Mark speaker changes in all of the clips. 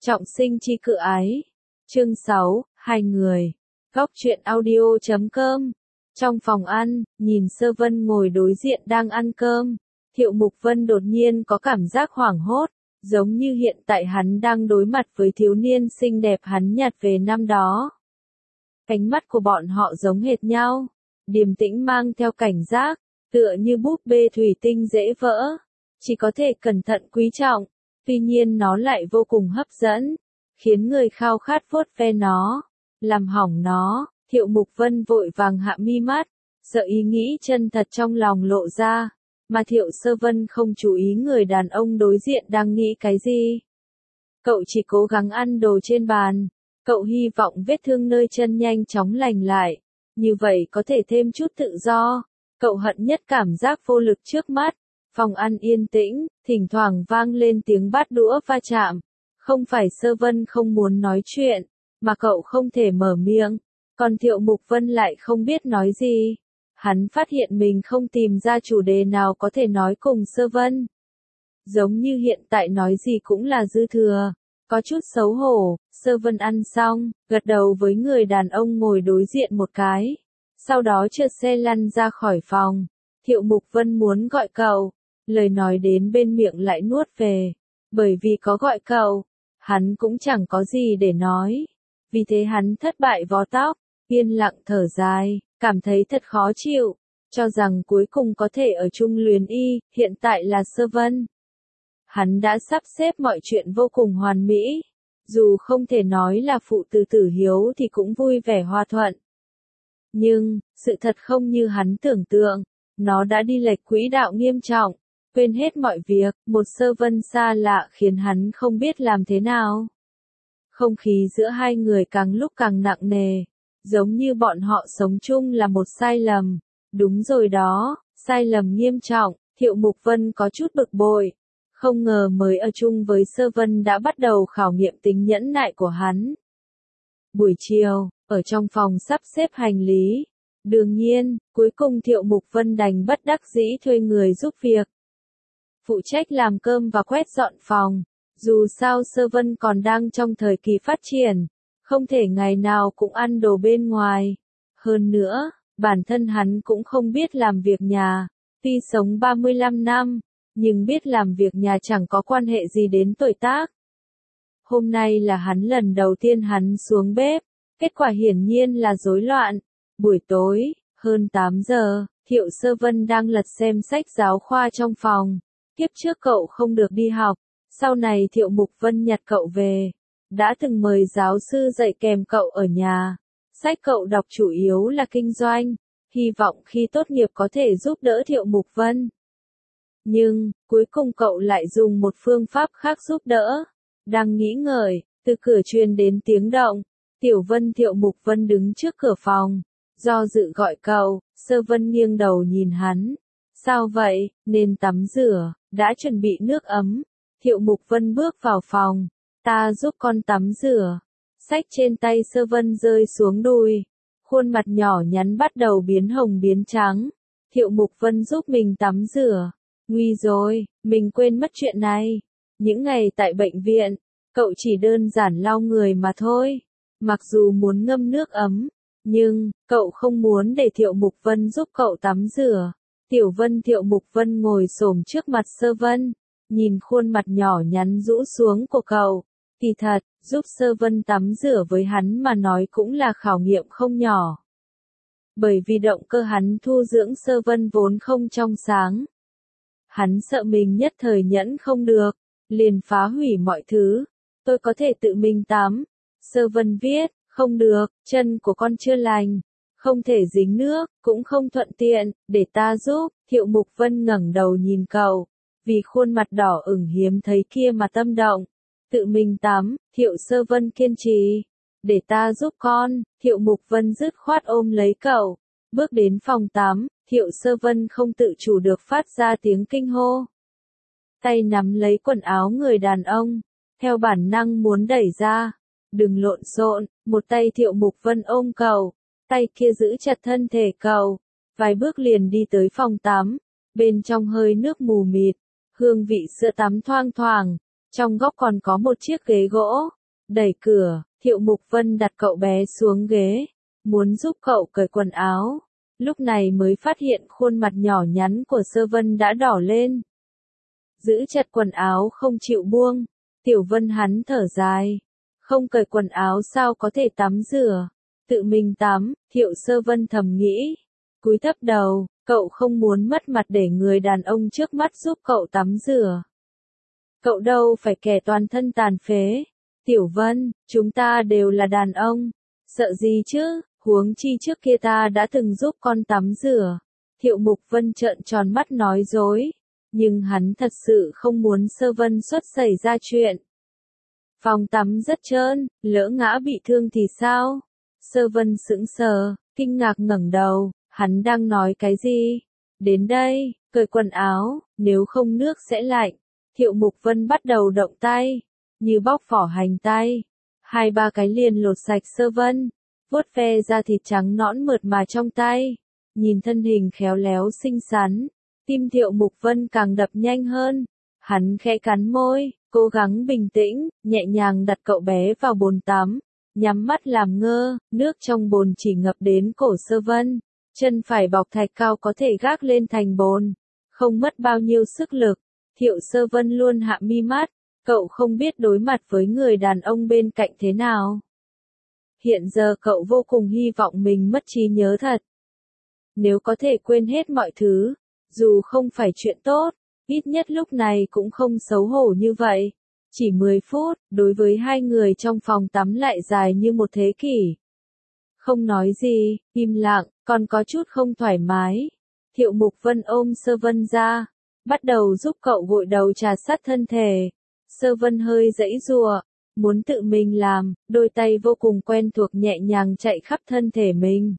Speaker 1: Trọng sinh chi cự ái. Chương 6, hai người. Góc truyện audio.com. Trong phòng ăn, nhìn Sơ Vân ngồi đối diện đang ăn cơm, Thiệu Mục Vân đột nhiên có cảm giác hoảng hốt, giống như hiện tại hắn đang đối mặt với thiếu niên xinh đẹp hắn nhặt về năm đó. Ánh mắt của bọn họ giống hệt nhau, điềm tĩnh mang theo cảnh giác, tựa như búp bê thủy tinh dễ vỡ, chỉ có thể cẩn thận quý trọng, tuy nhiên nó lại vô cùng hấp dẫn, khiến người khao khát vuốt ve nó, làm hỏng nó. Thiệu Mục Vân vội vàng hạ mi mắt, sợ ý nghĩ chân thật trong lòng lộ ra, mà Thiệu Sơ Vân không chú ý người đàn ông đối diện đang nghĩ cái gì. Cậu chỉ cố gắng ăn đồ trên bàn, cậu hy vọng vết thương nơi chân nhanh chóng lành lại, như vậy có thể thêm chút tự do. Cậu hận nhất cảm giác vô lực trước mắt. Phòng ăn yên tĩnh, thỉnh thoảng vang lên tiếng bát đũa va chạm. Không phải Sơ Vân không muốn nói chuyện, mà cậu không thể mở miệng. Còn Thiệu Mục Vân lại không biết nói gì. Hắn phát hiện mình không tìm ra chủ đề nào có thể nói cùng Sơ Vân. Giống như hiện tại nói gì cũng là dư thừa. Có chút xấu hổ, Sơ Vân ăn xong, gật đầu với người đàn ông ngồi đối diện một cái. Sau đó trượt xe lăn ra khỏi phòng. Thiệu Mục Vân muốn gọi cậu, lời nói đến bên miệng lại nuốt về. Bởi vì có gọi cậu, hắn cũng chẳng có gì để nói. Vì thế hắn thất bại vò tóc, yên lặng thở dài, cảm thấy thật khó chịu, cho rằng cuối cùng có thể ở chung luyến y, hiện tại là Sơ Vân. Hắn đã sắp xếp mọi chuyện vô cùng hoàn mỹ, dù không thể nói là phụ tử tử hiếu thì cũng vui vẻ hòa thuận. Nhưng, sự thật không như hắn tưởng tượng, nó đã đi lệch quỹ đạo nghiêm trọng, quên hết mọi việc, một Sơ Vân xa lạ khiến hắn không biết làm thế nào. Không khí giữa hai người càng lúc càng nặng nề, giống như bọn họ sống chung là một sai lầm. Đúng rồi đó, sai lầm nghiêm trọng. Thiệu Mục Vân có chút bực bội. Không ngờ mới ở chung với Sơ Vân đã bắt đầu khảo nghiệm tính nhẫn nại của hắn. Buổi chiều, ở trong phòng sắp xếp hành lý. Đương nhiên, cuối cùng Thiệu Mục Vân đành bất đắc dĩ thuê người giúp việc. Phụ trách làm cơm và quét dọn phòng. Dù sao Sơ Vân còn đang trong thời kỳ phát triển, không thể ngày nào cũng ăn đồ bên ngoài. Hơn nữa, bản thân hắn cũng không biết làm việc nhà, tuy sống 35 năm, nhưng biết làm việc nhà chẳng có quan hệ gì đến tuổi tác. Hôm nay là hắn lần đầu tiên hắn xuống bếp, kết quả hiển nhiên là rối loạn. Buổi tối, hơn 8 giờ, Thiệu Sơ Vân đang lật xem sách giáo khoa trong phòng. Kiếp trước cậu không được đi học. Sau này Thiệu Mục Vân nhặt cậu về, đã từng mời giáo sư dạy kèm cậu ở nhà. Sách cậu đọc chủ yếu là kinh doanh, hy vọng khi tốt nghiệp có thể giúp đỡ Thiệu Mục Vân. Nhưng, cuối cùng cậu lại dùng một phương pháp khác giúp đỡ. Đang nghĩ ngợi, từ cửa truyền đến tiếng động. Tiểu Vân Thiệu Mục Vân đứng trước cửa phòng, do dự gọi cậu. Sơ Vân nghiêng đầu nhìn hắn. Sao vậy, nên tắm rửa, đã chuẩn bị nước ấm. Thiệu Mục Vân bước vào phòng, ta giúp con tắm rửa. Sách trên tay Sơ Vân rơi xuống đùi, khuôn mặt nhỏ nhắn bắt đầu biến hồng biến trắng. Thiệu Mục Vân giúp mình tắm rửa. Nguy rồi, mình quên mất chuyện này. Những ngày tại bệnh viện, cậu chỉ đơn giản lau người mà thôi. Mặc dù muốn ngâm nước ấm, nhưng cậu không muốn để Thiệu Mục Vân giúp cậu tắm rửa. Tiểu Vân Thiệu Mục Vân ngồi xổm trước mặt Sơ Vân. Nhìn khuôn mặt nhỏ nhắn rũ xuống của cậu, kỳ thật, giúp Sơ Vân tắm rửa với hắn mà nói cũng là khảo nghiệm không nhỏ. Bởi vì động cơ hắn thu dưỡng Sơ Vân vốn không trong sáng. Hắn sợ mình nhất thời nhẫn không được, liền phá hủy mọi thứ. Tôi có thể tự mình tắm. Sơ Vân viết, không được, chân của con chưa lành. Không thể dính nước, cũng không thuận tiện, để ta giúp. Thiệu Mục Vân ngẩng đầu nhìn cậu. Vì khuôn mặt đỏ ửng hiếm thấy kia mà tâm động. Tự mình tắm, Thiệu Sơ Vân kiên trì. Để ta giúp con. Thiệu Mục Vân dứt khoát ôm lấy cậu. Bước đến phòng tắm, Thiệu Sơ Vân không tự chủ được phát ra tiếng kinh hô. Tay nắm lấy quần áo người đàn ông, theo bản năng muốn đẩy ra. Đừng lộn xộn. Một tay Thiệu Mục Vân ôm cậu, tay kia giữ chặt thân thể cậu. Vài bước liền đi tới phòng tắm. Bên trong hơi nước mù mịt, hương vị sữa tắm thoang thoảng. Trong góc còn có một chiếc ghế gỗ. Đẩy cửa, Thiệu Mục Vân đặt cậu bé xuống ghế, muốn giúp cậu cởi quần áo. Lúc này mới phát hiện khuôn mặt nhỏ nhắn của Sơ Vân đã đỏ lên. Giữ chặt quần áo không chịu buông. Tiểu Vân hắn thở dài. Không cởi quần áo sao có thể tắm rửa. Tự mình tắm, Thiệu Sơ Vân thầm nghĩ. Cúi thấp đầu, cậu không muốn mất mặt để người đàn ông trước mắt giúp cậu tắm rửa. Cậu đâu phải kẻ toàn thân tàn phế. Tiểu Vân, chúng ta đều là đàn ông. Sợ gì chứ, huống chi trước kia ta đã từng giúp con tắm rửa. Thiệu Mục Vân trợn tròn mắt nói dối. Nhưng hắn thật sự không muốn Sơ Vân xuất xảy ra chuyện. Phòng tắm rất trơn, lỡ ngã bị thương thì sao? Sơ Vân sững sờ, kinh ngạc ngẩng đầu, hắn đang nói cái gì? Đến đây, cởi quần áo, nếu không nước sẽ lạnh. Thiệu Mục Vân bắt đầu động tay, như bóc vỏ hành tây. 2-3 cái liền lột sạch Sơ Vân, vuốt ve da thịt trắng nõn mượt mà trong tay. Nhìn thân hình khéo léo xinh xắn, tim Thiệu Mục Vân càng đập nhanh hơn. Hắn khẽ cắn môi, cố gắng bình tĩnh, nhẹ nhàng đặt cậu bé vào bồn tắm, nhắm mắt làm ngơ, nước trong bồn chỉ ngập đến cổ Sơ Vân, chân phải bọc thạch cao có thể gác lên thành bồn, không mất bao nhiêu sức lực. Thiệu Sơ Vân luôn hạ mi mắt, cậu không biết đối mặt với người đàn ông bên cạnh thế nào. Hiện giờ cậu vô cùng hy vọng mình mất trí nhớ thật. Nếu có thể quên hết mọi thứ, dù không phải chuyện tốt, ít nhất lúc này cũng không xấu hổ như vậy. Chỉ 10 phút, đối với hai người trong phòng tắm lại dài như một thế kỷ. Không nói gì, im lặng, còn có chút không thoải mái. Thiệu Mục Vân ôm Sơ Vân ra, bắt đầu giúp cậu gội đầu trà sát thân thể. Sơ Vân hơi giãy giụa, muốn tự mình làm, đôi tay vô cùng quen thuộc nhẹ nhàng chạy khắp thân thể mình.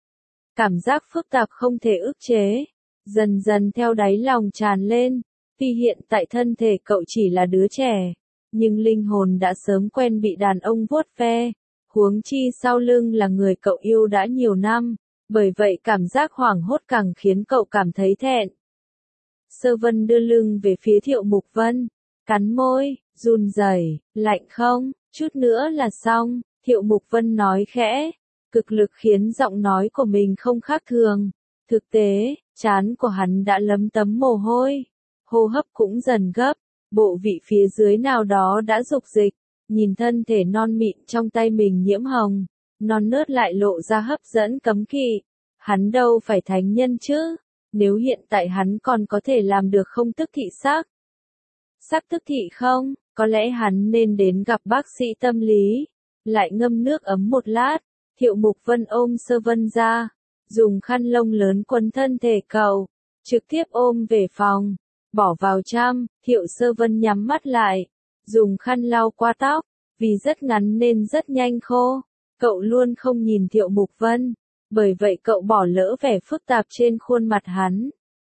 Speaker 1: Cảm giác phức tạp không thể ức chế, dần dần theo đáy lòng tràn lên. Tuy hiện tại thân thể cậu chỉ là đứa trẻ, nhưng linh hồn đã sớm quen bị đàn ông vuốt ve, huống chi sau lưng là người cậu yêu đã nhiều năm, bởi vậy cảm giác hoảng hốt càng khiến cậu cảm thấy thẹn. Sơ Vân đưa lưng về phía Thiệu Mục Vân, cắn môi, run rẩy, lạnh không, chút nữa là xong, Thiệu Mục Vân nói khẽ, cực lực khiến giọng nói của mình không khác thường. Thực tế, trán của hắn đã lấm tấm mồ hôi, hô hấp cũng dần gấp, bộ vị phía dưới nào đó đã dục dịch, nhìn thân thể non mịn trong tay mình nhiễm hồng, non nớt lại lộ ra hấp dẫn cấm kỵ. Hắn đâu phải thánh nhân chứ, nếu hiện tại hắn còn có thể làm được không tức thị sắc. Sắc tức thị không, có lẽ hắn nên đến gặp bác sĩ tâm lý, lại ngâm nước ấm một lát. Thiệu Mục Vân ôm Sơ Vân ra, dùng khăn lông lớn quấn thân thể cậu, trực tiếp ôm về phòng, bỏ vào chăn. Thiệu Sơ Vân nhắm mắt lại, dùng khăn lau qua tóc, vì rất ngắn nên rất nhanh khô. Cậu luôn không nhìn Thiệu Mục Vân, bởi vậy cậu bỏ lỡ vẻ phức tạp trên khuôn mặt hắn.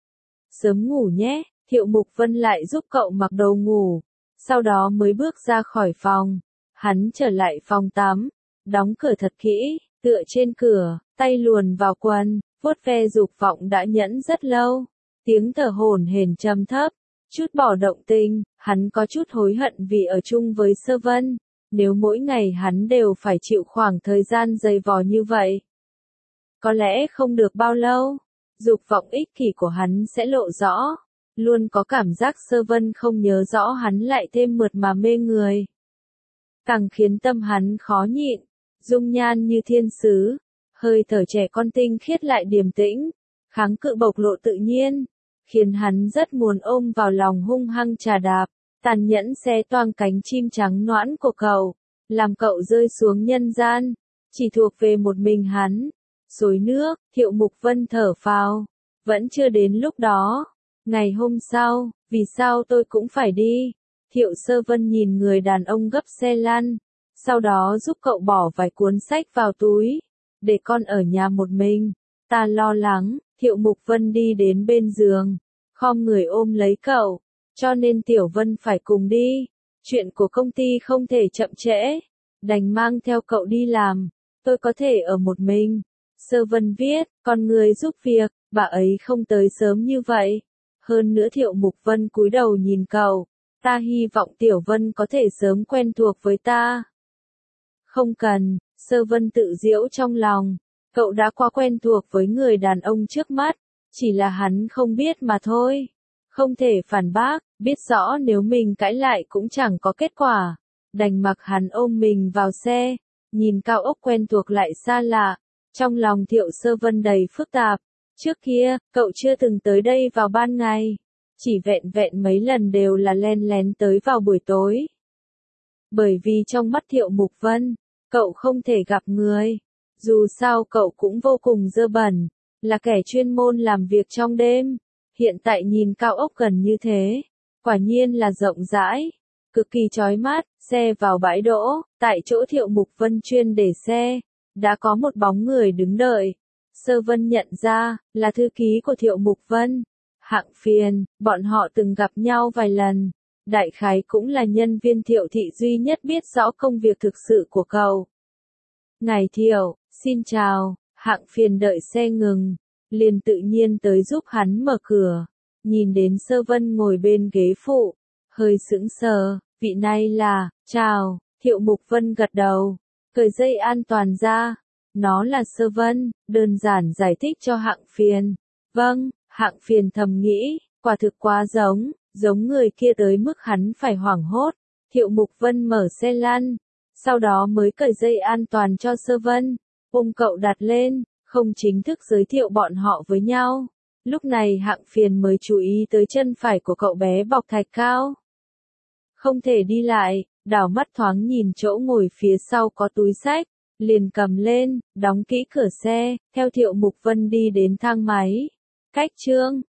Speaker 1: Sớm ngủ nhé, Thiệu Mục Vân lại giúp cậu mặc đồ ngủ, sau đó mới bước ra khỏi phòng. Hắn trở lại phòng tắm, đóng cửa thật kỹ, tựa trên cửa, tay luồn vào quần, vuốt ve dục vọng đã nhẫn rất lâu. Tiếng thở hổn hển trầm thấp, chút bỏ động tình, hắn có chút hối hận vì ở chung với Sơ Vân. Nếu mỗi ngày hắn đều phải chịu khoảng thời gian dày vò như vậy, có lẽ không được bao lâu, dục vọng ích kỷ của hắn sẽ lộ rõ. Luôn có cảm giác Sơ Vân không nhớ rõ hắn lại thêm mượt mà mê người, càng khiến tâm hắn khó nhịn. Dung nhan như thiên sứ, hơi thở trẻ con tinh khiết lại điềm tĩnh, kháng cự bộc lộ tự nhiên, khiến hắn rất muốn ôm vào lòng hung hăng trà đạp, tàn nhẫn xé toang cánh chim trắng nõn của cậu, làm cậu rơi xuống nhân gian, chỉ thuộc về một mình hắn. Xối nước, Thiệu Mục Vân thở phào, vẫn chưa đến lúc đó. Ngày hôm sau, vì sao tôi cũng phải đi? Thiệu Sơ Vân nhìn người đàn ông gấp xe lăn, sau đó giúp cậu bỏ vài cuốn sách vào túi, để con ở nhà một mình. Ta lo lắng. Thiệu Mục Vân đi đến bên giường, khom người ôm lấy cậu, cho nên Tiểu Vân phải cùng đi. Chuyện của công ty không thể chậm trễ, đành mang theo cậu đi làm, tôi có thể ở một mình. Sơ Vân viết, con người giúp việc, bà ấy không tới sớm như vậy. Hơn nữa Thiệu Mục Vân cúi đầu nhìn cậu, Ta hy vọng Tiểu Vân có thể sớm quen thuộc với ta. Không cần, Sơ Vân tự giễu trong lòng. Cậu đã quá quen thuộc với người đàn ông trước mắt. Chỉ là hắn không biết mà thôi. Không thể phản bác, biết rõ nếu mình cãi lại cũng chẳng có kết quả. Đành mặc hắn ôm mình vào xe. Nhìn cao ốc quen thuộc lại xa lạ. Trong lòng Thiệu Sơ Vân đầy phức tạp. Trước kia, cậu chưa từng tới đây vào ban ngày. Chỉ vẹn vẹn mấy lần đều là len lén tới vào buổi tối. Bởi vì trong mắt Thiệu Mục Vân, cậu không thể gặp người. Dù sao cậu cũng vô cùng dơ bẩn, là kẻ chuyên môn làm việc trong đêm. Hiện tại nhìn cao ốc gần như thế, quả nhiên là rộng rãi, cực kỳ chói mắt. Xe vào bãi đỗ, tại chỗ Thiệu Mục Vân chuyên để xe, đã có một bóng người đứng đợi. Sơ Vân nhận ra, là thư ký của Thiệu Mục Vân. Hạng Phiền, bọn họ từng gặp nhau vài lần. Đại khái cũng là nhân viên Thiệu thị duy nhất biết rõ công việc thực sự của cậu. Ngài Thiệu, xin chào. Hạng Phiền đợi xe ngừng, liền tự nhiên tới giúp hắn mở cửa. Nhìn đến Sơ Vân ngồi bên ghế phụ, hơi sững sờ. Vị này là, chào. Thiệu Mục Vân gật đầu, cởi dây an toàn ra. Nó là Sơ Vân, đơn giản giải thích cho Hạng Phiền. Vâng. Hạng Phiền thầm nghĩ, quả thực quá giống người kia tới mức hắn phải hoảng hốt. Thiệu Mục Vân mở xe lăn, sau đó mới cởi dây an toàn cho Sơ Vân, ôm cậu đặt lên, không chính thức giới thiệu bọn họ với nhau. Lúc này Hạng Phiền mới chú ý tới chân phải của cậu bé bọc thạch cao. Không thể đi lại, đảo mắt thoáng nhìn chỗ ngồi phía sau có túi xách, liền cầm lên, đóng kỹ cửa xe, theo Thiệu Mục Vân đi đến thang máy. Cách chương